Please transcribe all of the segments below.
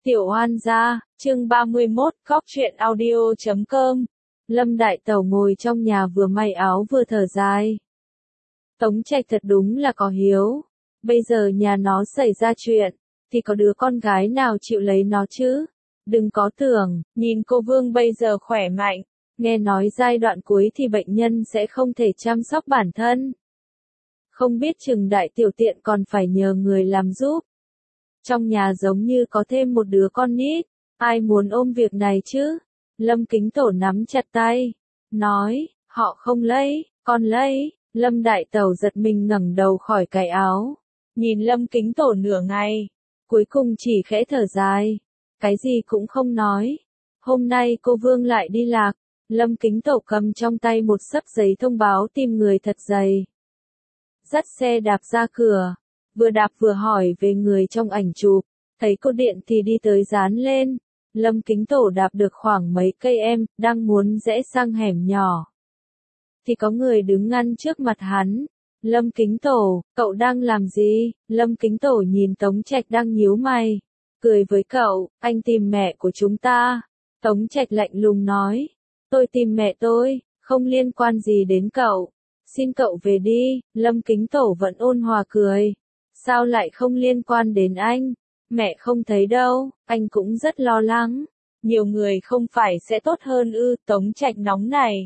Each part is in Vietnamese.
Tiểu Hoan gia, chương 31, Cóc truyện audio.com. Lâm Đại Tẩu ngồi trong nhà vừa may áo vừa thở dài. Tống Trạch thật đúng là có hiếu. Bây giờ nhà nó xảy ra chuyện, thì có đứa con gái nào chịu lấy nó chứ? Đừng có tưởng, nhìn cô Vương bây giờ khỏe mạnh. Nghe nói giai đoạn cuối thì bệnh nhân sẽ không thể chăm sóc bản thân. Không biết chừng đại tiểu tiện còn phải nhờ người làm giúp. Trong nhà giống như có thêm một đứa con nít, ai muốn ôm việc này chứ? Lâm Kính Tổ nắm chặt tay, nói, họ không lấy, con lấy. Lâm Đại Tẩu giật mình ngẩng đầu khỏi cái áo, nhìn Lâm Kính Tổ nửa ngày, cuối cùng chỉ khẽ thở dài, cái gì cũng không nói. Hôm nay cô Vương lại đi lạc, Lâm Kính Tổ cầm trong tay một xấp giấy thông báo tìm người thật dày. Dắt xe đạp ra cửa. Vừa đạp vừa hỏi về người trong ảnh chụp, thấy cô điện thì đi tới dán lên. Lâm Kính Tổ đạp được khoảng mấy cây đang muốn rẽ sang hẻm nhỏ. Thì có người đứng ngăn trước mặt hắn. Lâm Kính Tổ, cậu đang làm gì? Lâm Kính Tổ nhìn Tống Trạch đang nhíu mày, cười với cậu, anh tìm mẹ của chúng ta. Tống Trạch lạnh lùng nói, tôi tìm mẹ tôi, không liên quan gì đến cậu. Xin cậu về đi. Lâm Kính Tổ vẫn ôn hòa cười. Sao lại không liên quan đến anh? Mẹ không thấy đâu, anh cũng rất lo lắng. Nhiều người không phải sẽ tốt hơn ư? Tống Trạch nóng này.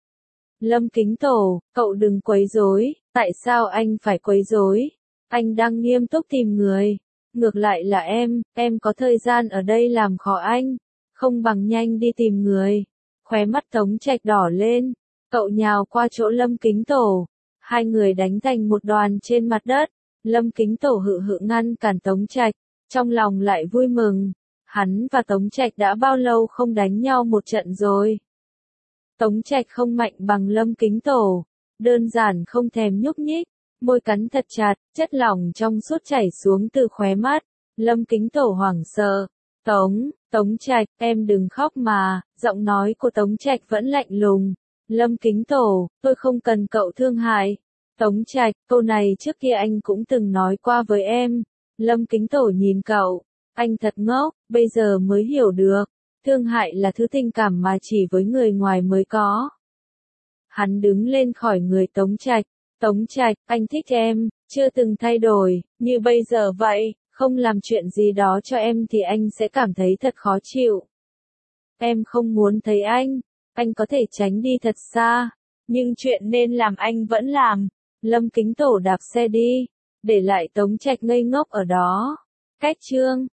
Lâm Kính Tổ, cậu đừng quấy rối. Tại sao anh phải quấy rối? Anh đang nghiêm túc tìm người. Ngược lại là em có thời gian ở đây làm khó anh. Không bằng nhanh đi tìm người. Khóe mắt Tống Trạch đỏ lên. Cậu nhào qua chỗ Lâm Kính Tổ. Hai người đánh thành một đoàn trên mặt đất. Lâm Kính Tổ hự hự ngăn cản Tống Trạch, trong lòng lại vui mừng. Hắn và Tống Trạch đã bao lâu không đánh nhau một trận rồi. Tống Trạch không mạnh bằng Lâm Kính Tổ, đơn giản không thèm nhúc nhích, môi cắn thật chặt, chất lỏng trong suốt chảy xuống từ khóe mắt. Lâm Kính Tổ hoảng sợ. Tống Trạch, em đừng khóc mà. Giọng nói của Tống Trạch vẫn lạnh lùng. Lâm Kính Tổ, tôi không cần cậu thương hại. Tống Trạch, câu này trước kia anh cũng từng nói qua với em. Lâm Kính Tổ nhìn cậu, anh thật ngốc, bây giờ mới hiểu được. Thương hại là thứ tình cảm mà chỉ với người ngoài mới có. Hắn đứng lên khỏi người Tống Trạch. Tống Trạch, anh thích em, chưa từng thay đổi, như bây giờ vậy, không làm chuyện gì đó cho em thì anh sẽ cảm thấy thật khó chịu. Em không muốn thấy anh có thể tránh đi thật xa, nhưng chuyện nên làm anh vẫn làm. Lâm Kính Tổ đạp xe đi, để lại Tống Trạch ngây ngốc ở đó. Cách chương